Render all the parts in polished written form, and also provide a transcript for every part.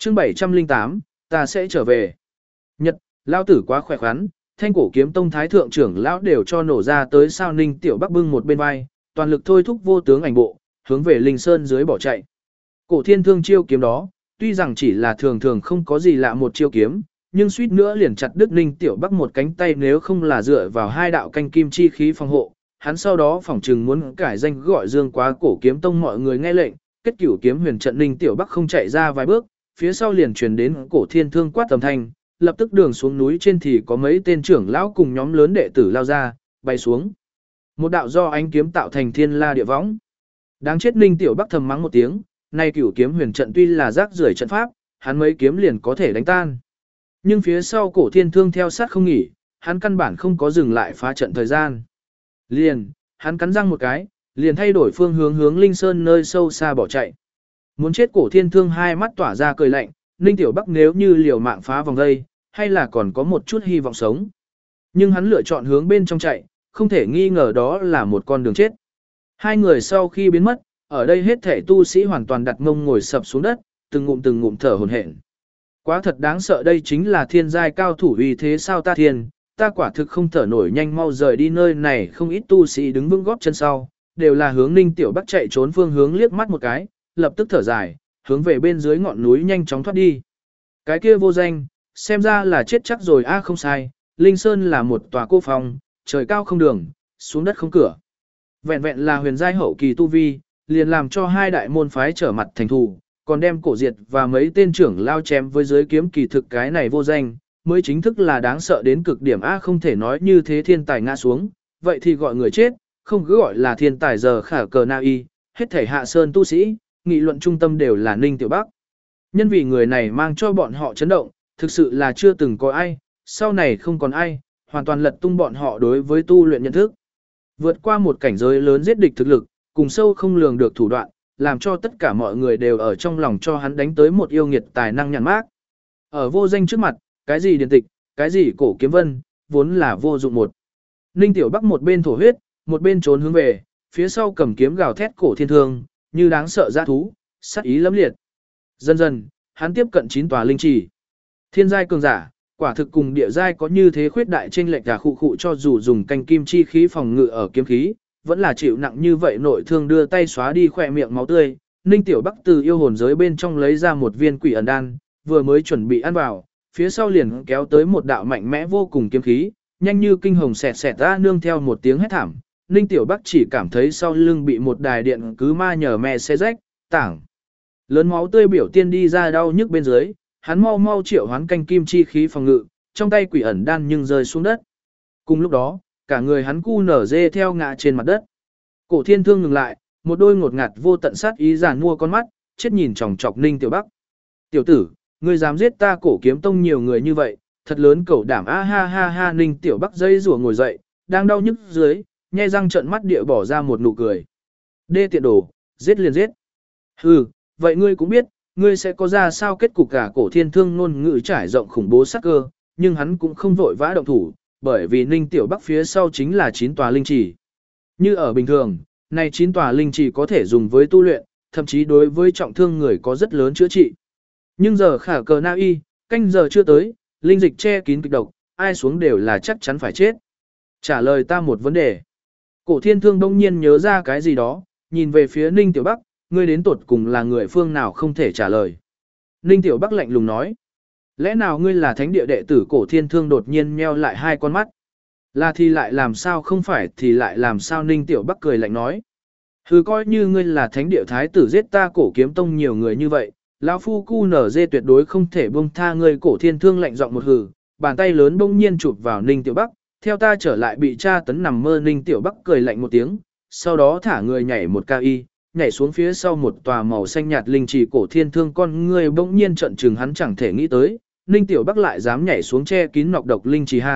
chương 708, ta sẽ trở về. Nhật, lão tử quá khỏe khoắn, thanh cổ kiếm tông thái thượng trưởng lão đều cho nổ ra tới sao Ninh Tiểu Bắc bưng một bên vai, toàn lực thôi thúc vô tướng ảnh bộ, hướng về Linh Sơn dưới bỏ chạy. Cổ thiên thương chiêu kiếm đó, tuy rằng chỉ là thường thường không có gì lạ một chiêu kiếm, nhưng suýt nữa liền chặt đứt Ninh Tiểu Bắc một cánh tay nếu không là dựa vào hai đạo canh kim chi khí phòng hộ, hắn sau đó phỏng chừng muốn cải danh gọi dương quá cổ kiếm tông mọi người nghe lệnh, kết cửu kiếm huyền trận Ninh Tiểu Bắc không chạy ra vài bước, phía sau liền truyền đến cổ thiên thương quát tầm thanh, lập tức đường xuống núi trên thì có mấy tên trưởng lão cùng nhóm lớn đệ tử lao ra, bay xuống. Một đạo do ánh kiếm tạo thành thiên la địa võng. Đáng chết Ninh Tiểu Bắc thầm mắng một tiếng, nay cửu kiếm huyền trận tuy là rác rưởi trận pháp, hắn mấy kiếm liền có thể đánh tan. Nhưng phía sau cổ thiên thương theo sát không nghỉ, hắn căn bản không có dừng lại phá trận thời gian. Liền, hắn cắn răng một cái, liền thay đổi phương hướng hướng Linh Sơn nơi sâu xa bỏ chạy. Muốn chết cổ thiên thương hai mắt tỏa ra cười lạnh, Ninh Tiểu Bắc nếu như liều mạng phá vòng dây, hay là còn có một chút hy vọng sống. Nhưng hắn lựa chọn hướng bên trong chạy, không thể nghi ngờ đó là một con đường chết. Hai người sau khi biến mất, ở đây hết thể tu sĩ hoàn toàn đặt ngông ngồi sập xuống đất, từng ngụm thở hổn hển. Quá thật đáng sợ, đây chính là thiên giai cao thủ uy thế sao ta thiên, ta quả thực không thở nổi, nhanh mau rời đi nơi này. Không ít tu sĩ đứng vững góp chân sau, đều là hướng Ninh Tiểu Bắc chạy trốn phương hướng liếc mắt một cái, lập tức thở dài, hướng về bên dưới ngọn núi nhanh chóng thoát đi. Cái kia vô danh, xem ra là chết chắc rồi a. Không sai, Linh Sơn là một tòa cô phòng, trời cao không đường, xuống đất không cửa. Vẹn vẹn là huyền giai hậu kỳ tu vi, liền làm cho hai đại môn phái trở mặt thành thù, còn đem cổ diệt và mấy tên trưởng lao chém với giới kiếm kỳ thực cái này vô danh, mới chính thức là đáng sợ đến cực điểm a. Không thể nói như thế thiên tài ngã xuống, vậy thì gọi người chết, không cứ gọi là thiên tài giờ khả cờ na y, hết thể hạ sơn tu sĩ, nghị luận trung tâm đều là Ninh Tiểu Bắc. Nhân vì người này mang cho bọn họ chấn động, thực sự là chưa từng có ai, sau này không còn ai, hoàn toàn lật tung bọn họ đối với tu luyện nhận thức. Vượt qua một cảnh giới lớn giết địch thực lực, cùng sâu không lường được thủ đoạn, làm cho tất cả mọi người đều ở trong lòng cho hắn đánh tới một yêu nghiệt tài năng nhàn mát. Ở vô danh trước mặt, cái gì điển tịch, cái gì cổ kiếm vân, vốn là vô dụng một. Ninh Tiểu Bắc một bên thổ huyết, một bên trốn hướng về, phía sau cầm kiếm gào thét cổ thiên thương, như đáng sợ dã thú, sát ý lẫm liệt. Dần dần, hắn tiếp cận 9 tòa linh trì. Thiên giai cường giả, quả thực cùng địa giai có như thế khuyết đại chênh lệch cả khụ cho dù dùng canh kim chi khí phòng ngự ở kiếm khí, vẫn là chịu nặng như vậy. Nội thương đưa tay xóa đi khỏe miệng máu tươi, Ninh Tiểu Bắc từ yêu hồn giới bên trong lấy ra một viên quỷ ẩn đan, vừa mới chuẩn bị ăn vào, phía sau liền kéo tới một đạo mạnh mẽ vô cùng kiếm khí, nhanh như kinh hồng xẹt xẹt ra, nương theo một tiếng hét thảm. Ninh Tiểu Bắc chỉ cảm thấy sau lưng bị một đài điện cứ ma nhờ mẹ xe rách, tảng lớn máu tươi biểu tiên đi ra, đau nhức bên dưới, hắn mau triệu hoán canh kim chi khí phòng ngự, trong tay quỷ ẩn đan nhưng rơi xuống đất. Cùng lúc đó, cả người hắn cu nở dê theo ngã trên mặt đất. Cổ thiên thương ngừng lại, một đôi ngột ngạt vô tận sát ý giàn mua con mắt, chết nhìn chòng chọc Ninh Tiểu Bắc. Tiểu tử, ngươi dám giết ta cổ kiếm tông nhiều người như vậy, thật lớn cẩu đảm a ha ha ha. Ninh Tiểu Bắc dây rủa ngồi dậy, đang đau nhức dưới, nhe răng trợn mắt địa bỏ ra một nụ cười. Đê tiện đồ, giết liền giết. Hừ, vậy ngươi cũng biết, ngươi sẽ có ra sao kết cục. Cả cổ thiên thương ngôn ngữ trải rộng khủng bố sắc cơ, nhưng hắn cũng không vội vã động thủ, bởi vì Ninh Tiểu Bắc phía sau chính là 9 tòa linh trì. Như ở bình thường, này 9 tòa linh trì có thể dùng với tu luyện, thậm chí đối với trọng thương người có rất lớn chữa trị. Nhưng giờ khả cờ na y, canh giờ chưa tới, linh dịch che kín kịch độc, ai xuống đều là chắc chắn phải chết. Trả lời ta một vấn đề. Cổ thiên thương đông nhiên nhớ ra cái gì đó, nhìn về phía Ninh Tiểu Bắc, ngươi đến tột cùng là người phương nào không thể trả lời. Ninh Tiểu Bắc lạnh lùng nói. Lẽ nào ngươi là thánh địa đệ tử? Cổ thiên thương đột nhiên nheo lại hai con mắt. Là thì lại làm sao, không phải thì lại làm sao? Ninh Tiểu Bắc cười lạnh nói. Hừ, coi như ngươi là thánh địa thái tử giết ta cổ kiếm tông nhiều người như vậy, lão phu cu nở dê tuyệt đối không thể buông tha ngươi. Cổ thiên thương lạnh giọng một hừ, bàn tay lớn bỗng nhiên chụp vào Ninh Tiểu Bắc, theo ta trở lại bị tra tấn nằm mơ. Ninh Tiểu Bắc cười lạnh một tiếng, sau đó thả người nhảy một cao y, nhảy xuống phía sau một tòa màu xanh nhạt linh trì. Cổ thiên thương con ngươi bỗng nhiên trợn trừng, hắn chẳng thể nghĩ tới Ninh Tiểu Bắc lại dám nhảy xuống che kín nọc độc linh trì.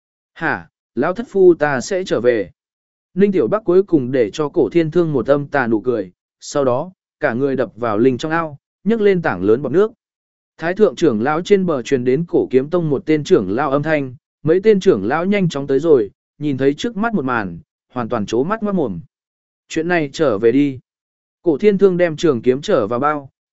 Hả, lão thất phu, ta sẽ trở về. Ninh Tiểu Bắc cuối cùng để cho cổ thiên thương một âm tà nụ cười, sau đó, cả người đập vào linh trong ao, nhấc lên tảng lớn bọt nước. Thái thượng trưởng lão trên bờ truyền đến cổ kiếm tông một tên trưởng lão âm thanh, mấy tên trưởng lão nhanh chóng tới rồi, nhìn thấy trước mắt một màn, hoàn toàn trố mắt ngoát mồm. Chuyện này trở về đi. Cổ thiên thương đem trường kiếm trở vào bao,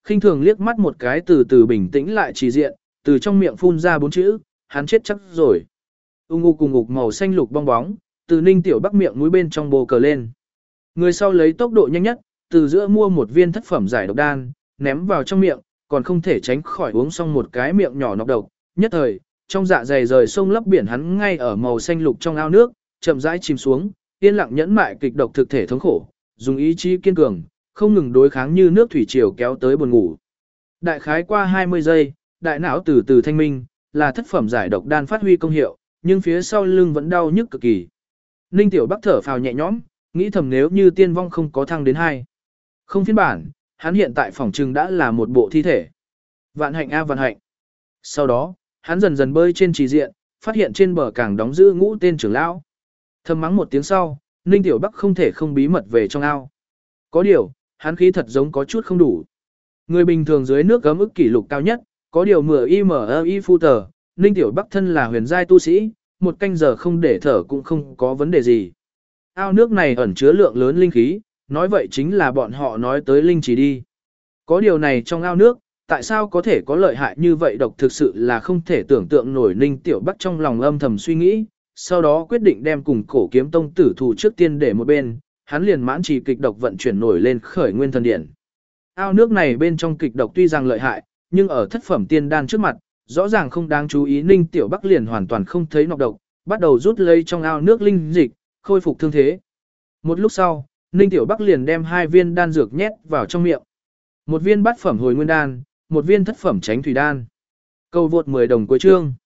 khinh thường liếc mắt một cái từ từ bình tĩnh lại trì diện, từ trong miệng phun ra 4 chữ, hắn chết chắc rồi. Ung ngục cùng ngục màu xanh lục bong bóng, từ Ninh Tiểu Bắc miệng mũi bên trong bồ cờ lên. Người sau lấy tốc độ nhanh nhất, từ giữa mua một viên thất phẩm giải độc đan, ném vào trong miệng, còn không thể tránh khỏi uống xong một cái miệng nhỏ nọc độc. Nhất thời, trong dạ dày rời sông lấp biển hắn ngay ở màu xanh lục trong ao nước, chậm rãi chìm xuống, yên lặng nhẫn mại kịch độc thực thể thống khổ, dùng ý chí kiên cường, không ngừng đối kháng như nước thủy triều kéo tới buồn ngủ. Đại khái qua 20 giây, đại não từ từ thanh minh, là thất phẩm giải độc đan phát huy công hiệu, nhưng phía sau lưng vẫn đau nhức cực kỳ. Ninh Tiểu Bắc thở phào nhẹ nhõm, nghĩ thầm nếu như tiên vong không có thăng đến 2. Không phiên bản, hắn hiện tại phòng trừng đã là một bộ thi thể. Vạn hạnh a vạn hạnh. Sau đó, hắn dần dần bơi trên trì diện, phát hiện trên bờ càng đóng giữ ngũ tên trưởng lão. Thầm mắng một tiếng sau, Ninh Tiểu Bắc không thể không bí mật về trong ao. Có điều, hắn khí thật giống có chút không đủ. Người bình thường dưới nước gấm ức kỷ lục cao nhất, có điều MI phu tờ, Ninh Tiểu Bắc thân là huyền giai tu sĩ, một canh giờ không để thở cũng không có vấn đề gì. Ao nước này ẩn chứa lượng lớn linh khí, nói vậy chính là bọn họ nói tới linh chỉ đi. Có điều này trong ao nước, tại sao có thể có lợi hại như vậy độc thực sự là không thể tưởng tượng nổi. Ninh Tiểu Bắc trong lòng âm thầm suy nghĩ, sau đó quyết định đem cùng cổ kiếm tông tử thủ trước tiên để một bên, hắn liền mãn trì kịch độc vận chuyển nổi lên khởi nguyên thần điện. Ao nước này bên trong kịch độc tuy rằng lợi hại, nhưng ở thất phẩm tiên đan trước mặt, rõ ràng không đáng chú ý. Ninh Tiểu Bắc liền hoàn toàn không thấy nọc độc, bắt đầu rút lấy trong ao nước linh dịch, khôi phục thương thế. Một lúc sau, Ninh Tiểu Bắc liền đem 2 viên đan dược nhét vào trong miệng. Một viên bát phẩm hồi nguyên đan, một viên thất phẩm tránh thủy đan. Câu vượt 10 đồng cuối chương.